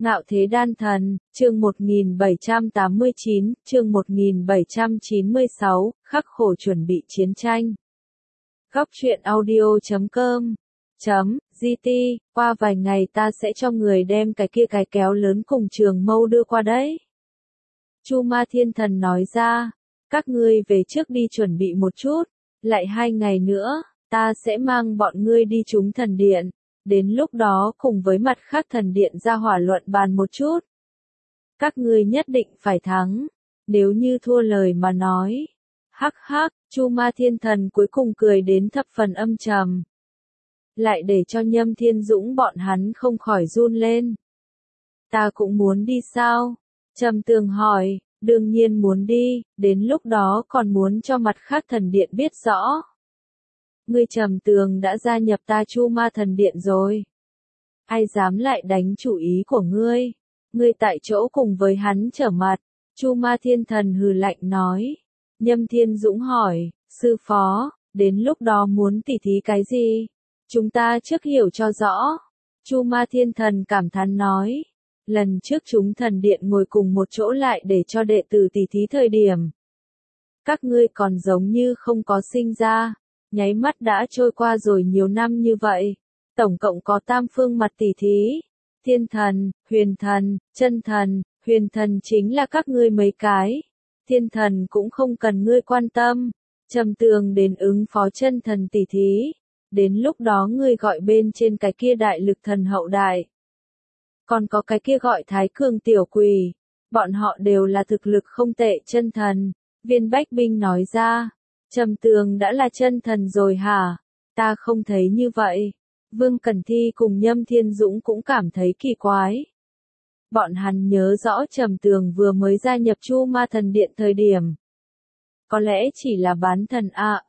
Ngạo thế đan thần, chương 1789, chương 1796, khắc khổ chuẩn bị chiến tranh. Góc truyện audio.com .gt, qua vài ngày ta sẽ cho người đem cái kia cái kéo lớn cùng trường mâu đưa qua đấy. Chu Ma Thiên Thần nói ra, các ngươi về trước đi chuẩn bị một chút, lại 2 ngày nữa, ta sẽ mang bọn ngươi đi trúng thần điện. Đến lúc đó cùng với mặt khác thần điện ra hỏa luận bàn một chút. Các ngươi nhất định phải thắng, nếu như thua lời mà nói. Hắc hắc, Chu Ma Thiên Thần cuối cùng cười đến thập phần âm trầm. Lại để cho Nhâm Thiên Dũng bọn hắn không khỏi run lên. Ta cũng muốn đi sao? Trầm Tường hỏi, đương nhiên muốn đi, đến lúc đó còn muốn cho mặt khác thần điện biết rõ. Ngươi Trầm Tường đã gia nhập ta Chu Ma Thần Điện rồi. Ai dám lại đánh chủ ý của ngươi? Ngươi tại chỗ cùng với hắn trở mặt. Chu Ma Thiên Thần hừ lạnh nói. Nhâm Thiên Dũng hỏi, sư phó, đến lúc đó muốn tỉ thí cái gì? Chúng ta trước hiểu cho rõ. Chu Ma Thiên Thần cảm thán nói. Lần trước chúng thần điện ngồi cùng một chỗ lại để cho đệ tử tỉ thí thời điểm. Các ngươi còn giống như không có sinh ra. Nháy mắt đã trôi qua rồi nhiều năm như vậy. Tổng cộng có tam phương mặt tỉ thí. Thiên thần, huyền thần, chân thần, huyền thần chính là các ngươi mấy cái. Thiên thần cũng không cần ngươi quan tâm. Trầm Tường đến ứng phó chân thần tỉ thí. Đến lúc đó ngươi gọi bên trên cái kia đại lực thần hậu đại. Còn có cái kia gọi Thái Cường tiểu quỷ. Bọn họ đều là thực lực không tệ chân thần. Viên Bách Binh nói ra. Trầm Tường đã là chân thần rồi hả? Ta không thấy như vậy. Vương Cẩn Thi cùng Nhâm Thiên Dũng cũng cảm thấy kỳ quái. Bọn hắn nhớ rõ Trầm Tường vừa mới gia nhập Chu Ma Thần Điện thời điểm. Có lẽ chỉ là bán thần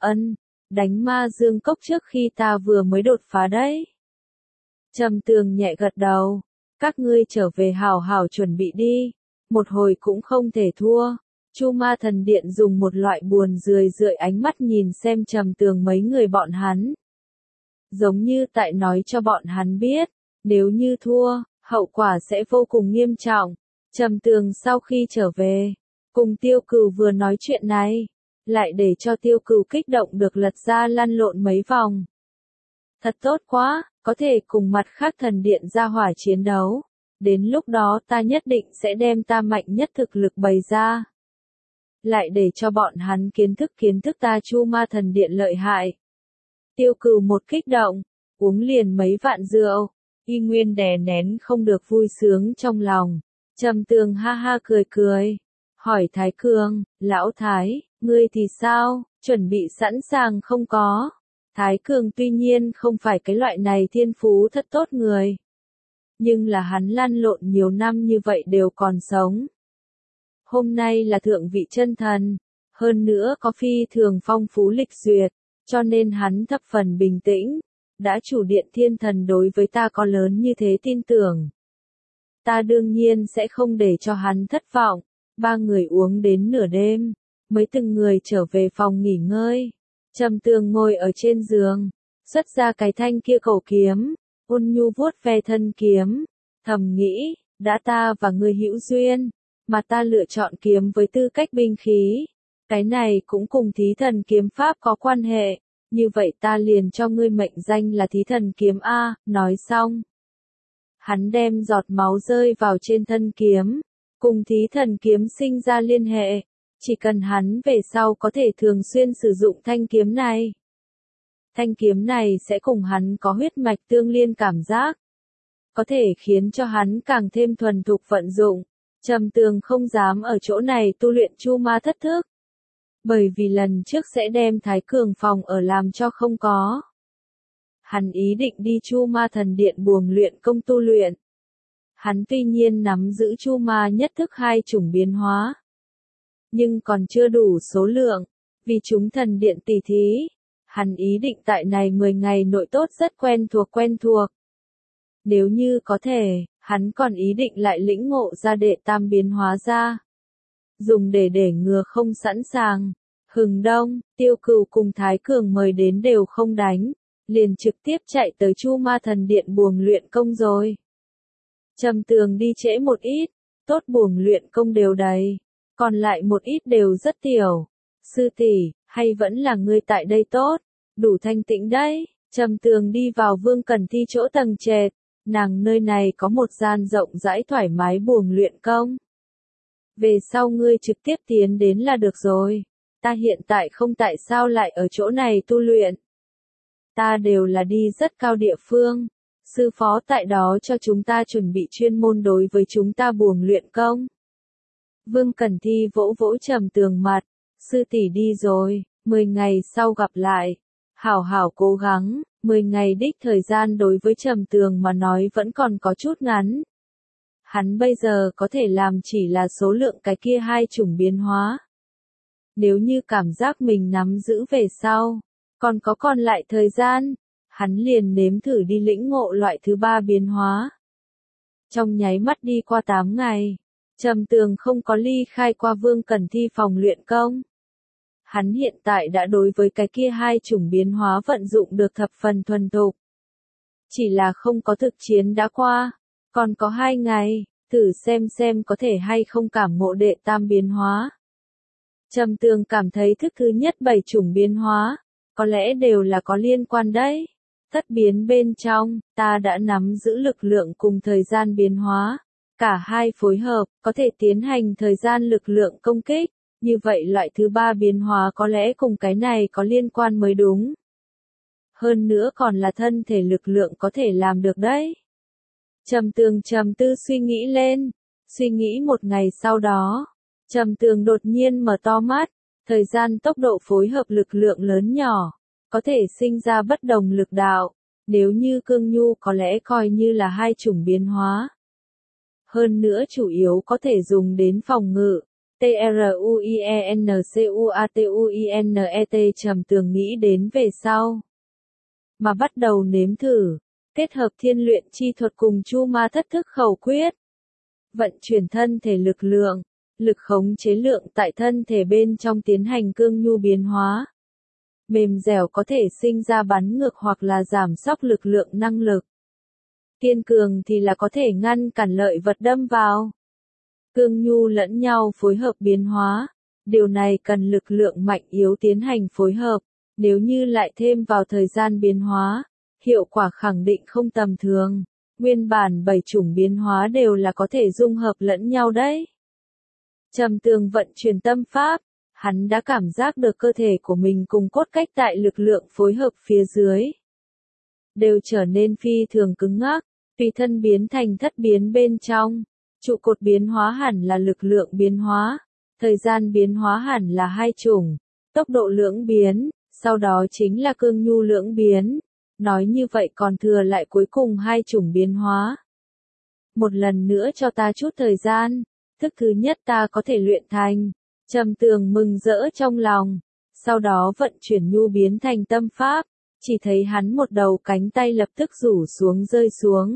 đánh ma dương cốc trước khi ta vừa mới đột phá đấy. Trầm Tường nhẹ gật đầu. Các ngươi trở về hào hào chuẩn bị đi. Một hồi cũng không thể thua. Chu Ma Thần Điện dùng một loại buồn rười rượi ánh mắt nhìn xem Trầm Tường mấy người bọn hắn. Giống như tại nói cho bọn hắn biết, nếu như thua, hậu quả sẽ vô cùng nghiêm trọng. Trầm Tường sau khi trở về, cùng Tiêu Cừu vừa nói chuyện này, lại để cho Tiêu Cừu kích động được lật ra lăn lộn mấy vòng. Thật tốt quá, có thể cùng mặt khác thần điện ra hỏa chiến đấu. Đến lúc đó ta nhất định sẽ đem ta mạnh nhất thực lực bày ra. Lại để cho bọn hắn kiến thức ta Chu Ma Thần Điện lợi hại. Tiêu Cừu một kích động, uống liền mấy vạn rượu, y nguyên đè nén không được vui sướng trong lòng. Trầm Tường ha ha cười, hỏi Thái Cường, lão Thái, ngươi thì sao, chuẩn bị sẵn sàng không có? Thái Cường tuy nhiên không phải cái loại này thiên phú thật tốt người. Nhưng là hắn lăn lộn nhiều năm như vậy đều còn sống. Hôm nay là thượng vị chân thần, hơn nữa có phi thường phong phú lịch duyệt, cho nên hắn thập phần bình tĩnh, đã chủ điện thiên thần đối với ta có lớn như thế tin tưởng. Ta đương nhiên sẽ không để cho hắn thất vọng. 3 người uống đến nửa đêm, mới từng người trở về phòng nghỉ ngơi. Trầm Tường ngồi ở trên giường, xuất ra cái thanh kia cổ kiếm, ôn nhu vuốt ve thân kiếm, thầm nghĩ, đã ta và ngươi hữu duyên, mà ta lựa chọn kiếm với tư cách binh khí. Cái này cũng cùng thí thần kiếm pháp có quan hệ, như vậy ta liền cho ngươi mệnh danh là thí thần kiếm A, nói xong. Hắn đem giọt máu rơi vào trên thân kiếm, cùng thí thần kiếm sinh ra liên hệ, chỉ cần hắn về sau có thể thường xuyên sử dụng thanh kiếm này. Thanh kiếm này sẽ cùng hắn có huyết mạch tương liên cảm giác, có thể khiến cho hắn càng thêm thuần thục vận dụng. Trầm Tường không dám ở chỗ này tu luyện Chu Ma thất thức. Bởi vì lần trước sẽ đem Thái Cường phòng ở làm cho không có. Hắn ý định đi Chu Ma Thần Điện buồng luyện công tu luyện. Hắn tuy nhiên nắm giữ Chu Ma nhất thức 2 chủng biến hóa. Nhưng còn chưa đủ số lượng, vì chúng thần điện tỉ thí. Hắn ý định tại này 10 ngày nội tốt rất quen thuộc. Nếu như có thể, hắn còn ý định lại lĩnh ngộ ra đệ tam biến hóa ra. Dùng để ngừa không sẵn sàng. Hừng đông, Tiêu Cừu cùng Thái Cường mời đến đều không đánh, liền trực tiếp chạy tới Chu Ma Thần Điện buồng luyện công rồi. Trầm Tường đi trễ một ít, tốt buồng luyện công đều đầy, còn lại một ít đều rất tiểu. Sư tỷ, hay vẫn là ngươi tại đây tốt, đủ thanh tĩnh đấy. Trầm Tường đi vào Vương Cẩn Thi chỗ tầng trệt, nàng nơi này có một gian rộng rãi thoải mái buồng luyện công. Về sau ngươi trực tiếp tiến đến là được rồi, ta hiện tại không tại sao lại ở chỗ này tu luyện. Ta đều là đi rất cao địa phương, sư phó tại đó cho chúng ta chuẩn bị chuyên môn đối với chúng ta buồng luyện công. Vương Cẩn Thi vỗ vỗ Trầm Tường mặt, sư tỷ đi rồi, 10 ngày sau gặp lại, hảo hảo cố gắng. 10 ngày đích thời gian đối với Trầm Tường mà nói vẫn còn có chút ngắn. Hắn bây giờ có thể làm chỉ là số lượng cái kia 2 chủng biến hóa. Nếu như cảm giác mình nắm giữ về sau, còn lại thời gian, hắn liền nếm thử đi lĩnh ngộ loại thứ 3 biến hóa. Trong nháy mắt đi qua 8 ngày, Trầm Tường không có ly khai qua Vương Cẩn Thi phòng luyện công. Hắn hiện tại đã đối với cái kia 2 chủng biến hóa vận dụng được thập phần thuần thục. Chỉ là không có thực chiến đã qua, còn có 2 ngày, thử xem có thể hay không cảm ngộ đệ tam biến hóa. Trầm Tường cảm thấy thức thứ nhất 7 chủng biến hóa, có lẽ đều là có liên quan đấy. Thất biến bên trong, ta đã nắm giữ lực lượng cùng thời gian biến hóa. Cả hai phối hợp, có thể tiến hành thời gian lực lượng công kích. Như vậy loại thứ 3 biến hóa có lẽ cùng cái này có liên quan mới đúng. Hơn nữa còn là thân thể lực lượng có thể làm được đấy. Trầm Tường trầm tư suy nghĩ lên. Suy nghĩ một ngày sau đó, Trầm Tường đột nhiên mở to mắt. Thời gian tốc độ phối hợp lực lượng lớn nhỏ, có thể sinh ra bất đồng lực đạo. Nếu như cương nhu có lẽ coi như là 2 chủng biến hóa. Hơn nữa chủ yếu có thể dùng đến phòng ngự. TRUIENCUATUINET Trầm Tường nghĩ đến về sau. Mà bắt đầu nếm thử, kết hợp thiên luyện chi thuật cùng chu ma thất thức khẩu quyết. Vận chuyển thân thể lực lượng, lực khống chế lượng tại thân thể bên trong tiến hành cương nhu biến hóa. Mềm dẻo có thể sinh ra bắn ngược hoặc là giảm sóc lực lượng năng lực. Kiên cường thì là có thể ngăn cản lợi vật đâm vào. Cương nhu lẫn nhau phối hợp biến hóa, điều này cần lực lượng mạnh yếu tiến hành phối hợp, nếu như lại thêm vào thời gian biến hóa, hiệu quả khẳng định không tầm thường, nguyên bản 7 chủng biến hóa đều là có thể dung hợp lẫn nhau đấy. Trầm Tường vận chuyển tâm pháp, hắn đã cảm giác được cơ thể của mình cùng cốt cách tại lực lượng phối hợp phía dưới. Đều trở nên phi thường cứng ngắc, tùy thân biến thành thất biến bên trong. Trụ cột biến hóa hẳn là lực lượng biến hóa, thời gian biến hóa hẳn là 2 chủng, tốc độ lưỡng biến, sau đó chính là cương nhu lưỡng biến. Nói như vậy còn thừa lại cuối cùng 2 chủng biến hóa. Một lần nữa cho ta chút thời gian, thức thứ nhất ta có thể luyện thành. Trầm Tường mừng rỡ trong lòng, sau đó vận chuyển nhu biến thành tâm pháp, chỉ thấy hắn một đầu cánh tay lập tức rủ xuống rơi xuống.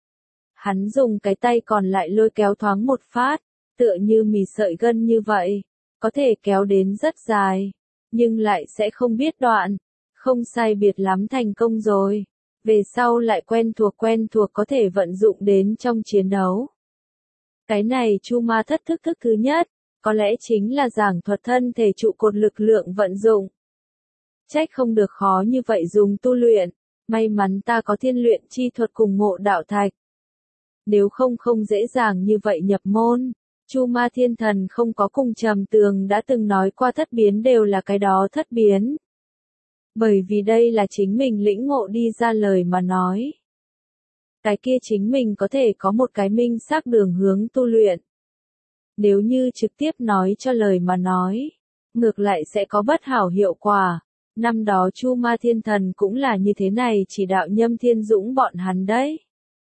Hắn dùng cái tay còn lại lôi kéo thoáng một phát, tựa như mì sợi gân như vậy, có thể kéo đến rất dài, nhưng lại sẽ không biết đoạn, không sai biệt lắm thành công rồi. Về sau lại quen thuộc có thể vận dụng đến trong chiến đấu. Cái này chu ma thất thức thứ nhất, có lẽ chính là giảng thuật thân thể trụ cột lực lượng vận dụng. Trách không được khó như vậy dùng tu luyện, may mắn ta có thiên luyện chi thuật cùng ngộ đạo thạch. Nếu không dễ dàng như vậy nhập môn. Chu Ma Thiên Thần không có cùng Trầm Tường đã từng nói qua thất biến đều là cái đó thất biến. Bởi vì đây là chính mình lĩnh ngộ đi ra lời mà nói. Cái kia chính mình có thể có một cái minh xác đường hướng tu luyện. Nếu như trực tiếp nói cho lời mà nói, ngược lại sẽ có bất hảo hiệu quả. Năm đó Chu Ma Thiên Thần cũng là như thế này chỉ đạo Nhâm Thiên Dũng bọn hắn đấy.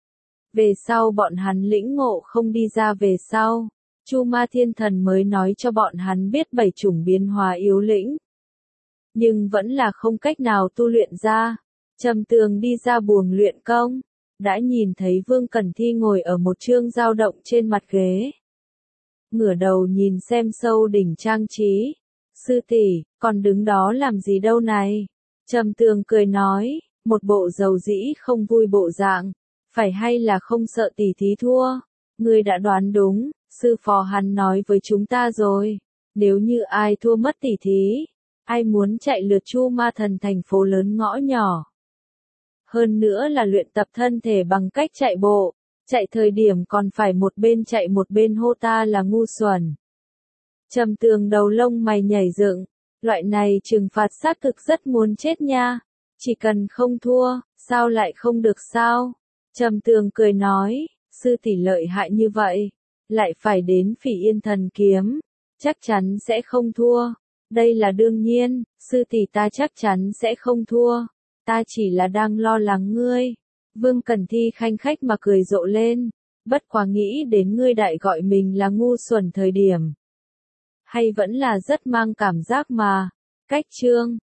Về sau bọn hắn lĩnh ngộ không đi ra về sau, Chu Ma Thiên Thần mới nói cho bọn hắn biết 7 chủng biến hóa yếu lĩnh. Nhưng vẫn là không cách nào tu luyện ra. Trầm Tường đi ra buồng luyện công, đã nhìn thấy Vương Cẩn Thi ngồi ở một chương dao động trên mặt ghế. Ngửa đầu nhìn xem sâu đỉnh trang trí. Sư tỷ, còn đứng đó làm gì đâu này? Trầm Tường cười nói, một bộ dầu dĩ không vui bộ dạng. Phải hay là không sợ tỷ thí thua? Ngươi đã đoán đúng, sư phó hắn nói với chúng ta rồi. Nếu như ai thua mất tỷ thí, ai muốn chạy lượt Chu Ma Thần thành phố lớn ngõ nhỏ. Hơn nữa là luyện tập thân thể bằng cách chạy bộ, chạy thời điểm còn phải một bên chạy một bên hô ta là ngu xuẩn. Trầm Tường đầu lông mày nhảy dựng, loại này trừng phạt xác thực rất muốn chết nha, chỉ cần không thua, sao lại không được sao? Trầm Tường cười nói, sư tỷ lợi hại như vậy, lại phải đến Phỉ Yên Thần Kiếm, chắc chắn sẽ không thua. Đây là đương nhiên, sư tỷ ta chắc chắn sẽ không thua, ta chỉ là đang lo lắng ngươi. Vương Cẩn Thi khanh khách mà cười rộ lên, bất quá nghĩ đến ngươi đại gọi mình là ngu xuẩn thời điểm. Hay vẫn là rất mang cảm giác mà. Cách chương